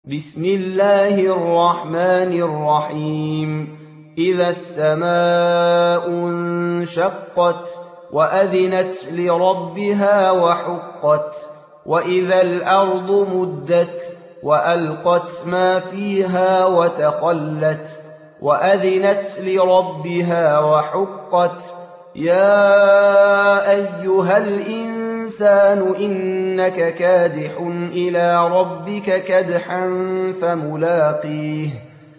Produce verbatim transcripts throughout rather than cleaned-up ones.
بسم الله الرحمن الرحيم إذا السماء انشقت وأذنت لربها وحقت وإذا الأرض مدت وألقت ما فيها وتخلت وأذنت لربها وحقت يا أيها الإنسان إنك كادح إلى ربك كدحا فملاقيه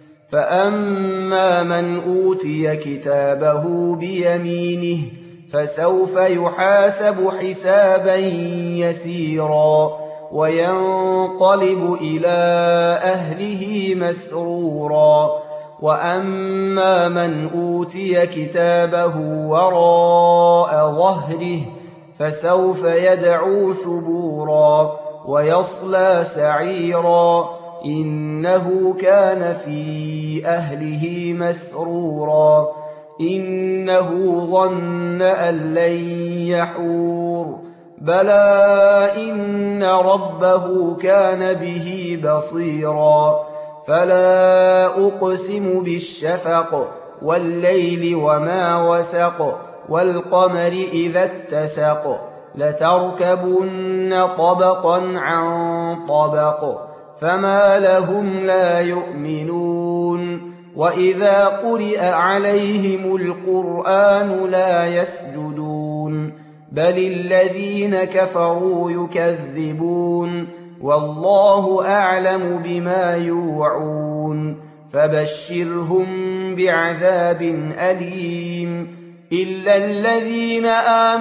فأما من أوتي كتابه بيمينه فسوف يحاسب حسابا يسيرا وينقلب إلى أهله مسرورا وأما من أوتي كتابه وراء ظهره فسوف يدعو ثبورا ويصلى سعيرا إنه كان في أهله مسرورا إنه ظن أن لن يحور بلى إن ربه كان به بصيرا فلا أقسم بالشفق والليل وما وسق والقمر إذا اتسق لتركبن طبقا عن طبق فما لهم لا يؤمنون وإذا قرئ عليهم القرآن لا يسجدون بل الذين كفروا يكذبون والله أعلم بما يوعون فبشرهم بعذاب أليم إلا الذين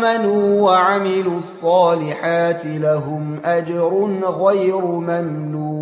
آمنوا وعملوا الصالحات لهم أجر غير ممنون